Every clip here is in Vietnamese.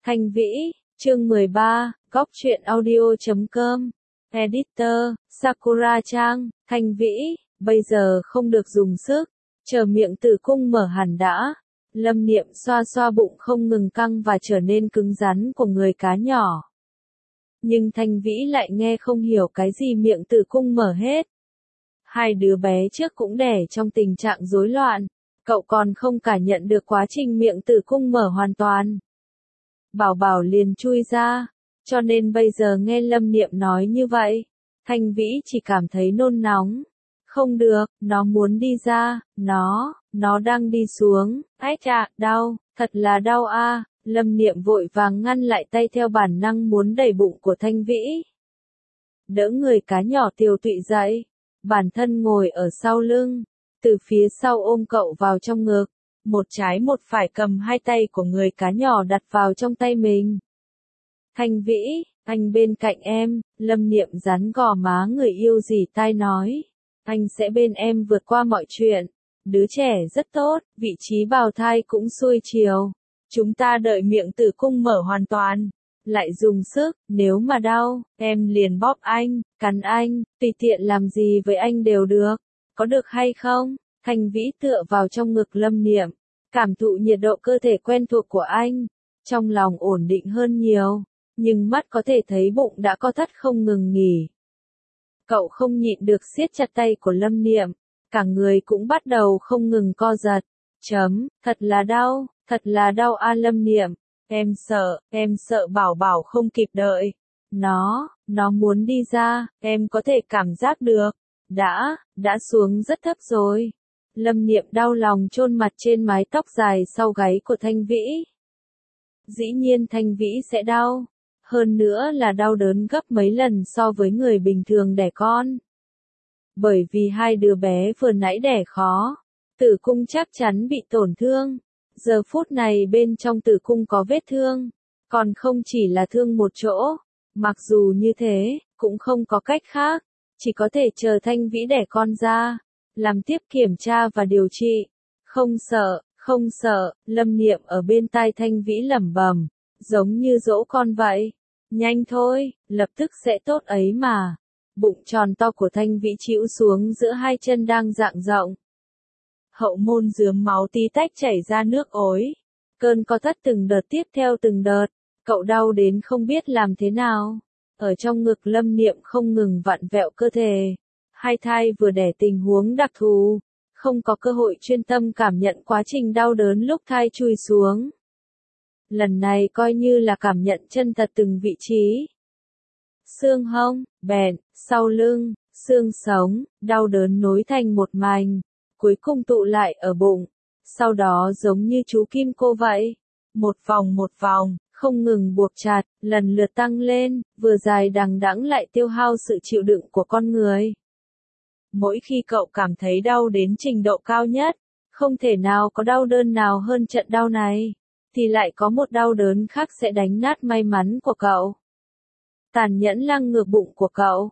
Thanh Vĩ, chương 13, góc truyện audio.com, Editor, Sakura Trang, Thanh Vĩ, bây giờ không được dùng sức, chờ miệng tử cung mở hẳn đã. Lâm Niệm xoa xoa bụng không ngừng căng và trở nên cứng rắn của người cá nhỏ. Nhưng Thanh Vĩ lại nghe không hiểu cái gì miệng tử cung mở hết. Hai đứa bé trước cũng đẻ trong tình trạng rối loạn, cậu còn không cảm nhận được quá trình miệng tử cung mở hoàn toàn. Bảo Bảo liền chui ra, cho nên bây giờ nghe Lâm Niệm nói như vậy, Thanh Vĩ chỉ cảm thấy nôn nóng. Không được, nó muốn đi ra, nó đang đi xuống, ái chà, đau, thật là đau a. Lâm Niệm vội vàng ngăn lại tay theo bản năng muốn đẩy bụng của Thanh Vĩ. Đỡ người cá nhỏ tiều tụy dậy, bản thân ngồi ở sau lưng, từ phía sau ôm cậu vào trong ngực, một trái một phải cầm hai tay của người cá nhỏ đặt vào trong tay mình. Thanh Vĩ, anh bên cạnh em, Lâm Niệm dán gò má người yêu dì tai nói. Anh sẽ bên em vượt qua mọi chuyện. Đứa trẻ rất tốt, vị trí bào thai cũng xuôi chiều. Chúng ta đợi miệng tử cung mở hoàn toàn. Lại dùng sức, nếu mà đau, em liền bóp anh, cắn anh, tùy tiện làm gì với anh đều được. Có được hay không? Thanh Vĩ tựa vào trong ngực Lâm Niệm, cảm thụ nhiệt độ cơ thể quen thuộc của anh. Trong lòng ổn định hơn nhiều, nhưng mắt có thể thấy bụng đã co thắt không ngừng nghỉ. Cậu không nhịn được siết chặt tay của Lâm Niệm, cả người cũng bắt đầu không ngừng co giật. Thật là đau a Lâm Niệm, em sợ Bảo Bảo không kịp đợi. Nó muốn đi ra, em có thể cảm giác được. Đã xuống rất thấp rồi. Lâm Niệm đau lòng chôn mặt trên mái tóc dài sau gáy của Thanh Vĩ. Dĩ nhiên Thanh Vĩ sẽ đau. Hơn nữa là đau đớn gấp mấy lần so với người bình thường đẻ con. Bởi vì hai đứa bé vừa nãy đẻ khó, tử cung chắc chắn bị tổn thương. Giờ phút này bên trong tử cung có vết thương, còn không chỉ là thương một chỗ. Mặc dù như thế, cũng không có cách khác, chỉ có thể chờ Thanh Vĩ đẻ con ra, làm tiếp kiểm tra và điều trị. Không sợ, Lâm Niệm ở bên tai Thanh Vĩ lẩm bẩm, giống như dỗ con vậy. Nhanh thôi, lập tức sẽ tốt ấy mà. Bụng tròn to của Thanh Vĩ chĩu xuống giữa hai chân đang rạng rộng. Hậu môn rướm máu tí tách chảy ra nước ối. Cơn co thắt từng đợt tiếp theo từng đợt, cậu đau đến không biết làm thế nào. Ở trong ngực Lâm Niệm không ngừng vặn vẹo cơ thể. Hai thai vừa đẻ tình huống đặc thù, không có cơ hội chuyên tâm cảm nhận quá trình đau đớn lúc thai chui xuống. Lần này coi như là cảm nhận chân thật từng vị trí. Xương hông, bẹn, sau lưng, xương sống, đau đớn nối thành một mảnh, cuối cùng tụ lại ở bụng. Sau đó giống như chú kim cô vậy, một vòng, không ngừng buộc chặt, lần lượt tăng lên, vừa dài đằng đẵng lại tiêu hao sự chịu đựng của con người. Mỗi khi cậu cảm thấy đau đến trình độ cao nhất, không thể nào có đau đớn nào hơn trận đau này, thì lại có một đau đớn khác sẽ đánh nát may mắn của cậu. Tàn nhẫn lăng ngược bụng của cậu.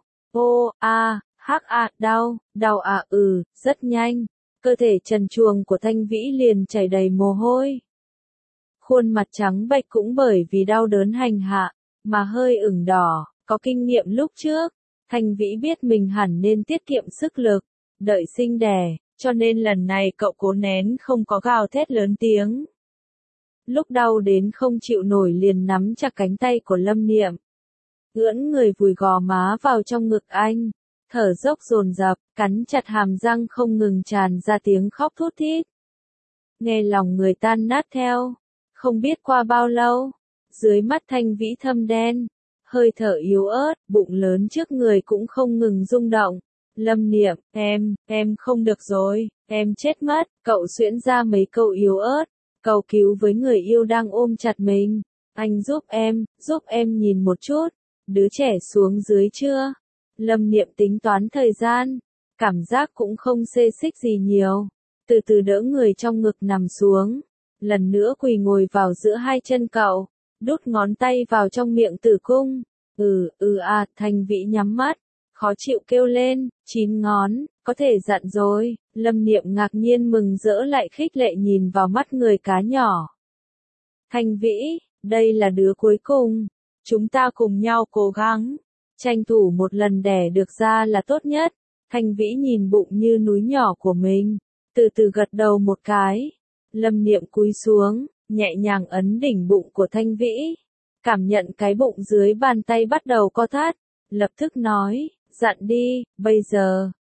Đau rất nhanh. Cơ thể trần truồng của Thanh Vĩ liền chảy đầy mồ hôi. Khuôn mặt trắng bệch cũng bởi vì đau đớn hành hạ, mà hơi ửng đỏ. Có kinh nghiệm lúc trước, Thanh Vĩ biết mình hẳn nên tiết kiệm sức lực, đợi sinh đẻ, cho nên lần này cậu cố nén không có gào thét lớn tiếng. Lúc đau đến không chịu nổi liền nắm chặt cánh tay của Lâm Niệm, ưỡn người vùi gò má vào trong ngực anh, thở dốc dồn dập, cắn chặt hàm răng không ngừng tràn ra tiếng khóc thút thít. Nghe lòng người tan nát theo. Không biết qua bao lâu, dưới mắt Thanh Vĩ thâm đen, hơi thở yếu ớt, bụng lớn trước người cũng không ngừng rung động. Lâm Niệm, em không được rồi, em chết mất. Cậu xuyễn ra mấy câu yếu ớt, cầu cứu với người yêu đang ôm chặt mình. Anh giúp em nhìn một chút, đứa trẻ xuống dưới chưa? Lâm Niệm tính toán thời gian, cảm giác cũng không xê xích gì nhiều. Từ từ đỡ người trong ngực nằm xuống, lần nữa quỳ ngồi vào giữa hai chân cậu, đút ngón tay vào trong miệng tử cung. Thanh Vĩ nhắm mắt, khó chịu kêu lên, 9 ngón, có thể dặn rồi. Lâm Niệm ngạc nhiên mừng rỡ lại khích lệ nhìn vào mắt người cá nhỏ. Thanh Vĩ, Đây là đứa cuối cùng. Chúng ta cùng nhau cố gắng. Tranh thủ một lần đẻ được ra là tốt nhất. Thanh Vĩ nhìn bụng như núi nhỏ của mình. Từ từ gật đầu một cái. Lâm Niệm cúi xuống, nhẹ nhàng ấn đỉnh bụng của Thanh Vĩ. Cảm nhận cái bụng dưới bàn tay bắt đầu co thắt. Lập tức nói, dặn đi, bây giờ,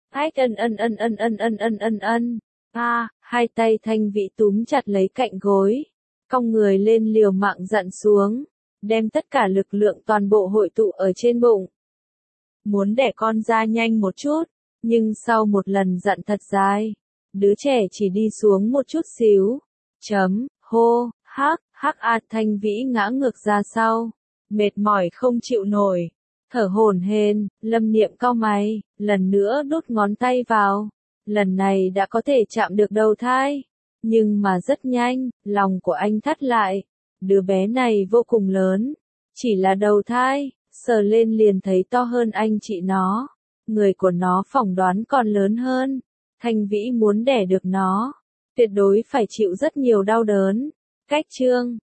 ân. Hai tay Thanh Vĩ túm chặt lấy cạnh gối. Cong người lên liều mạng dặn xuống. Đem tất cả lực lượng toàn bộ hội tụ ở trên bụng. Muốn đẻ con ra nhanh một chút, nhưng sau một lần dặn thật dài, đứa trẻ chỉ đi xuống một chút xíu. Thanh Vĩ ngã ngược ra sau, mệt mỏi không chịu nổi, thở hổn hển. Lâm Niệm cau mày, lần nữa đút ngón tay vào. Lần này đã có thể chạm được đầu thai, nhưng mà rất nhanh, lòng của anh thắt lại. Đứa bé này vô cùng lớn, chỉ là đầu thai, sờ lên liền thấy to hơn anh chị nó. Người của nó phỏng đoán còn lớn hơn. Thanh Vĩ muốn đẻ được nó, tuyệt đối phải chịu rất nhiều đau đớn. Cách chương